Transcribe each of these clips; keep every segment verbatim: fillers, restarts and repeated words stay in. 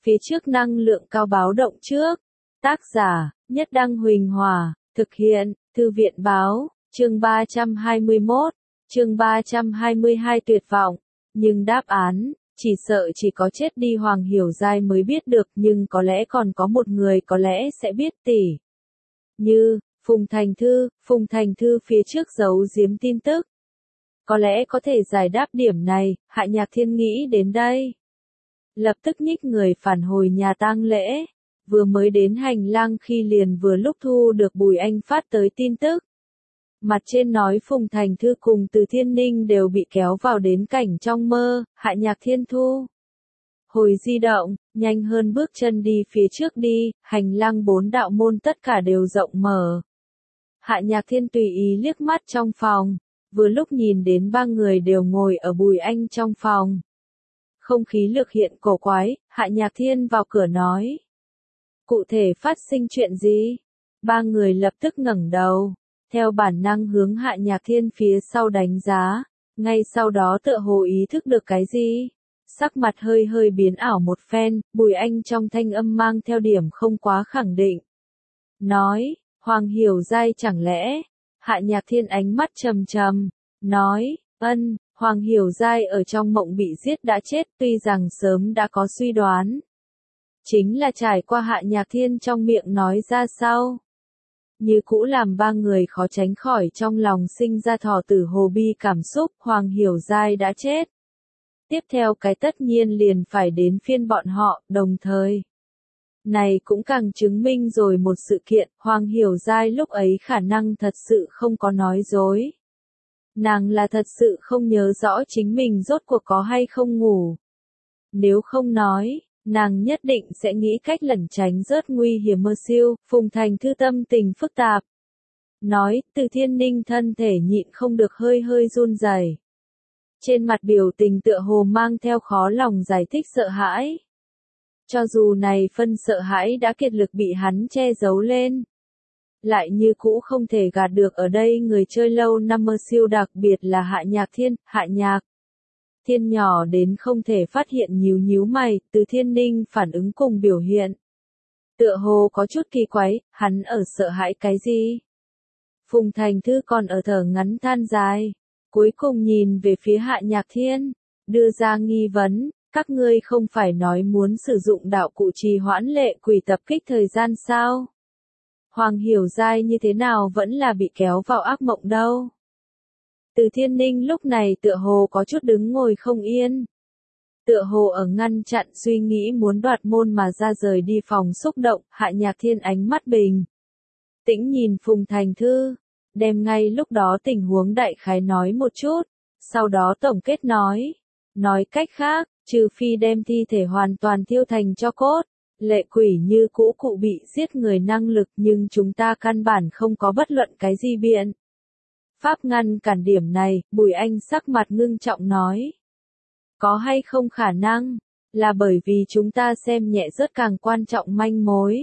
phía trước năng lượng cao báo động trước. Tác giả, Nhất Đăng Huỳnh Hòa, thực hiện, Thư viện Báo, chương ba trăm hai mươi mốt, chương ba trăm hai mươi hai tuyệt vọng. Nhưng đáp án, chỉ sợ chỉ có chết đi Hoàng Hiểu Giai mới biết được, nhưng có lẽ còn có một người có lẽ sẽ biết tỉ. Như, Phùng Thành Thư, Phùng Thành Thư phía trước giấu giếm tin tức. Có lẽ có thể giải đáp điểm này, Hạ Nhạc Thiên nghĩ đến đây. Lập tức nhích người phản hồi nhà tang lễ. Vừa mới đến hành lang khi liền vừa lúc thu được Bùi Anh phát tới tin tức. Mặt trên nói Phùng Thành Thư cùng Từ Thiên Ninh đều bị kéo vào đến cảnh trong mơ, Hạ Nhạc Thiên thu. Hồi di động, nhanh hơn bước chân đi phía trước đi, hành lang bốn đạo môn tất cả đều rộng mở. Hạ Nhạc Thiên tùy ý liếc mắt trong phòng, vừa lúc nhìn đến ba người đều ngồi ở Bùi Anh trong phòng. Không khí lực hiện cổ quái, Hạ Nhạc Thiên vào cửa nói. Cụ thể phát sinh chuyện gì? Ba người lập tức ngẩng đầu, theo bản năng hướng Hạ Nhạc Thiên phía sau đánh giá, ngay sau đó tựa hồ ý thức được cái gì. Sắc mặt hơi hơi biến ảo một phen, Bùi Anh trong thanh âm mang theo điểm không quá khẳng định. Nói, Hoàng Hiểu Giai chẳng lẽ? Hạ Nhạc Thiên ánh mắt trầm trầm, nói, ân, Hoàng Hiểu Giai ở trong mộng bị giết đã chết, tuy rằng sớm đã có suy đoán. Chính là trải qua Hạ Nhạc Thiên trong miệng nói ra sau. Như cũ làm ba người khó tránh khỏi trong lòng sinh ra thỏ tử hồ bi cảm xúc, Hoàng Hiểu Giai đã chết. Tiếp theo cái tất nhiên liền phải đến phiên bọn họ, đồng thời. Này cũng càng chứng minh rồi một sự kiện, Hoàng Hiểu Giai lúc ấy khả năng thật sự không có nói dối. Nàng là thật sự không nhớ rõ chính mình rốt cuộc có hay không ngủ. Nếu không nói, nàng nhất định sẽ nghĩ cách lẩn tránh rớt nguy hiểm mơ siêu, Phùng Thành Thư tâm tình phức tạp. Nói, Từ Thiên Ninh thân thể nhịn không được hơi hơi run rẩy. Trên mặt biểu tình tựa hồ mang theo khó lòng giải thích sợ hãi. Cho dù này phân sợ hãi đã kiệt lực bị hắn che giấu lên. Lại như cũ không thể gạt được ở đây người chơi lâu năm mơ siêu, đặc biệt là Hạ Nhạc Thiên, Hạ Nhạc Thiên nhỏ đến không thể phát hiện nhíu nhíu mày, Từ Thiên Ninh phản ứng cùng biểu hiện. Tựa hồ có chút kỳ quái, hắn ở sợ hãi cái gì? Phùng Thành Thư còn ở thở ngắn than dài, cuối cùng nhìn về phía Hạ Nhạc Thiên, đưa ra nghi vấn, các ngươi không phải nói muốn sử dụng đạo cụ trì hoãn lệ quỷ tập kích thời gian sao? Hoàng Hiểu Giai như thế nào vẫn là bị kéo vào ác mộng đâu? Từ Thiên Ninh lúc này tựa hồ có chút đứng ngồi không yên. Tựa hồ ở ngăn chặn suy nghĩ muốn đoạt môn mà ra rời đi phòng xúc động, Hạ Nhạc Thiên ánh mắt bình tĩnh nhìn Phùng Thành Thư, đem ngay lúc đó tình huống đại khái nói một chút, sau đó tổng kết nói, nói cách khác, trừ phi đem thi thể hoàn toàn thiêu thành tro cốt, lệ quỷ như cũ cụ bị giết người năng lực, nhưng chúng ta căn bản không có bất luận cái gì biện pháp ngăn cản điểm này. Bùi Anh sắc mặt ngưng trọng nói, có hay không khả năng là bởi vì chúng ta xem nhẹ rất càng quan trọng manh mối.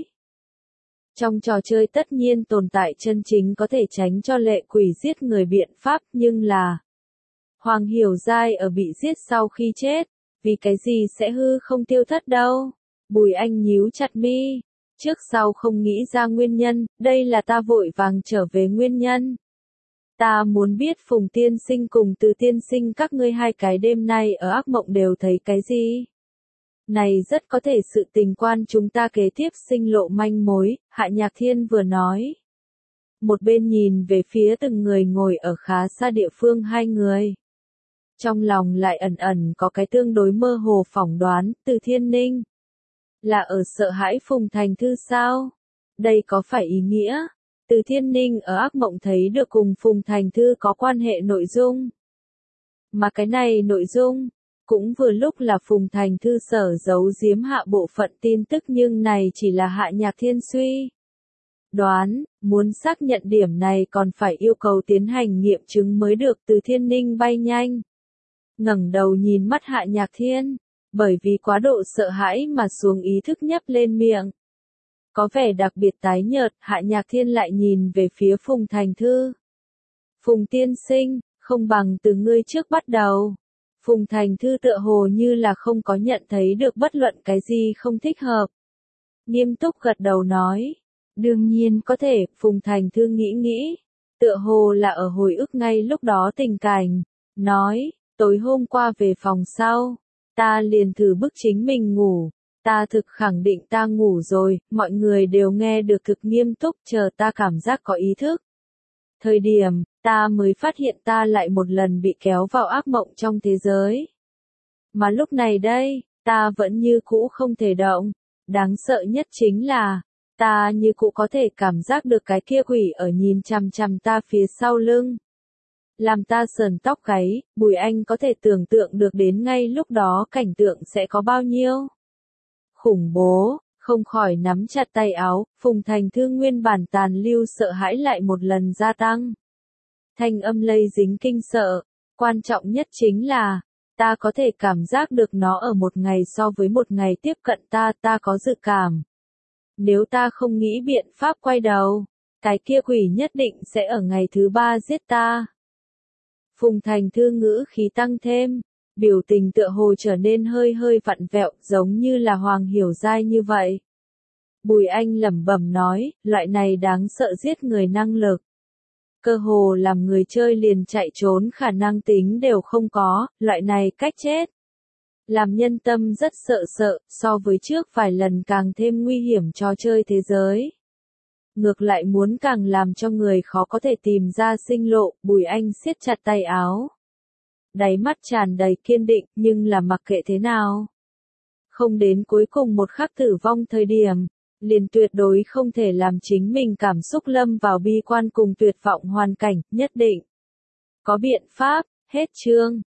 Trong trò chơi tất nhiên tồn tại chân chính có thể tránh cho lệ quỷ giết người biện pháp, nhưng là Hoàng Hiểu Giai ở bị giết sau khi chết, vì cái gì sẽ hư không tiêu thất đâu? Bùi Anh nhíu chặt mi, trước sau không nghĩ ra nguyên nhân, đây là ta vội vàng trở về nguyên nhân. Ta muốn biết Phùng Tiên Sinh cùng Từ Tiên Sinh các ngươi hai cái đêm nay ở ác mộng đều thấy cái gì? Này rất có thể sự tình quan chúng ta kế tiếp sinh lộ manh mối, Hạ Nhạc Thiên vừa nói. Một bên nhìn về phía từng người ngồi ở khá xa địa phương hai người. Trong lòng lại ẩn ẩn có cái tương đối mơ hồ phỏng đoán, Từ Thiên Ninh. Là ở sợ hãi Phùng Thành Thư sao? Đây có phải ý nghĩa? Từ Thiên Ninh ở ác mộng thấy được cùng Phùng Thành Thư có quan hệ nội dung. Mà cái này nội dung, cũng vừa lúc là Phùng Thành Thư sở giấu giếm hạ bộ phận tin tức, nhưng này chỉ là Hạ Nhạc Thiên suy đoán, muốn xác nhận điểm này còn phải yêu cầu tiến hành nghiệm chứng mới được. Từ Thiên Ninh bay nhanh, ngẩng đầu nhìn mắt Hạ Nhạc Thiên, bởi vì quá độ sợ hãi mà xuống ý thức nhấp lên miệng. Có vẻ đặc biệt tái nhợt, Hạ Nhạc Thiên lại nhìn về phía Phùng Thành Thư. Phùng Tiên Sinh, không bằng từ ngươi trước bắt đầu. Phùng Thành Thư tựa hồ như là không có nhận thấy được bất luận cái gì không thích hợp. Nghiêm túc gật đầu nói. Đương nhiên có thể, Phùng Thành Thư nghĩ nghĩ. Tựa hồ là ở hồi ức ngay lúc đó tình cảnh. Nói, tối hôm qua về phòng sau. Ta liền thử bức chính mình ngủ. Ta thực khẳng định ta ngủ rồi, mọi người đều nghe được thực nghiêm túc chờ ta cảm giác có ý thức. Thời điểm, ta mới phát hiện ta lại một lần bị kéo vào ác mộng trong thế giới. Mà lúc này đây, ta vẫn như cũ không thể động. Đáng sợ nhất chính là, ta như cũ có thể cảm giác được cái kia quỷ ở nhìn chằm chằm ta phía sau lưng. Làm ta sờn tóc gáy, Bùi Anh có thể tưởng tượng được đến ngay lúc đó cảnh tượng sẽ có bao nhiêu. Khủng bố, không khỏi nắm chặt tay áo, Phùng Thành Thư nguyên bản tàn lưu sợ hãi lại một lần gia tăng. Thanh âm lây dính kinh sợ, quan trọng nhất chính là, ta có thể cảm giác được nó ở một ngày so với một ngày tiếp cận ta, ta có dự cảm. Nếu ta không nghĩ biện pháp quay đầu, cái kia quỷ nhất định sẽ ở ngày thứ ba giết ta. Phùng Thành Thư ngữ khí tăng thêm, biểu tình tựa hồ trở nên hơi hơi vặn vẹo, giống như là Hoàng Hiểu Giai như vậy. Bùi Anh lẩm bẩm nói, loại này đáng sợ giết người năng lực. Cơ hồ làm người chơi liền chạy trốn khả năng tính đều không có, loại này cách chết. Làm nhân tâm rất sợ sợ, so với trước vài lần càng thêm nguy hiểm cho chơi thế giới. Ngược lại muốn càng làm cho người khó có thể tìm ra sinh lộ, Bùi Anh siết chặt tay áo. Đáy mắt tràn đầy kiên định, nhưng là mặc kệ thế nào. Không đến cuối cùng một khắc tử vong thời điểm, liền tuyệt đối không thể làm chính mình cảm xúc lâm vào bi quan cùng tuyệt vọng hoàn cảnh, nhất định. Có biện pháp, hết chương.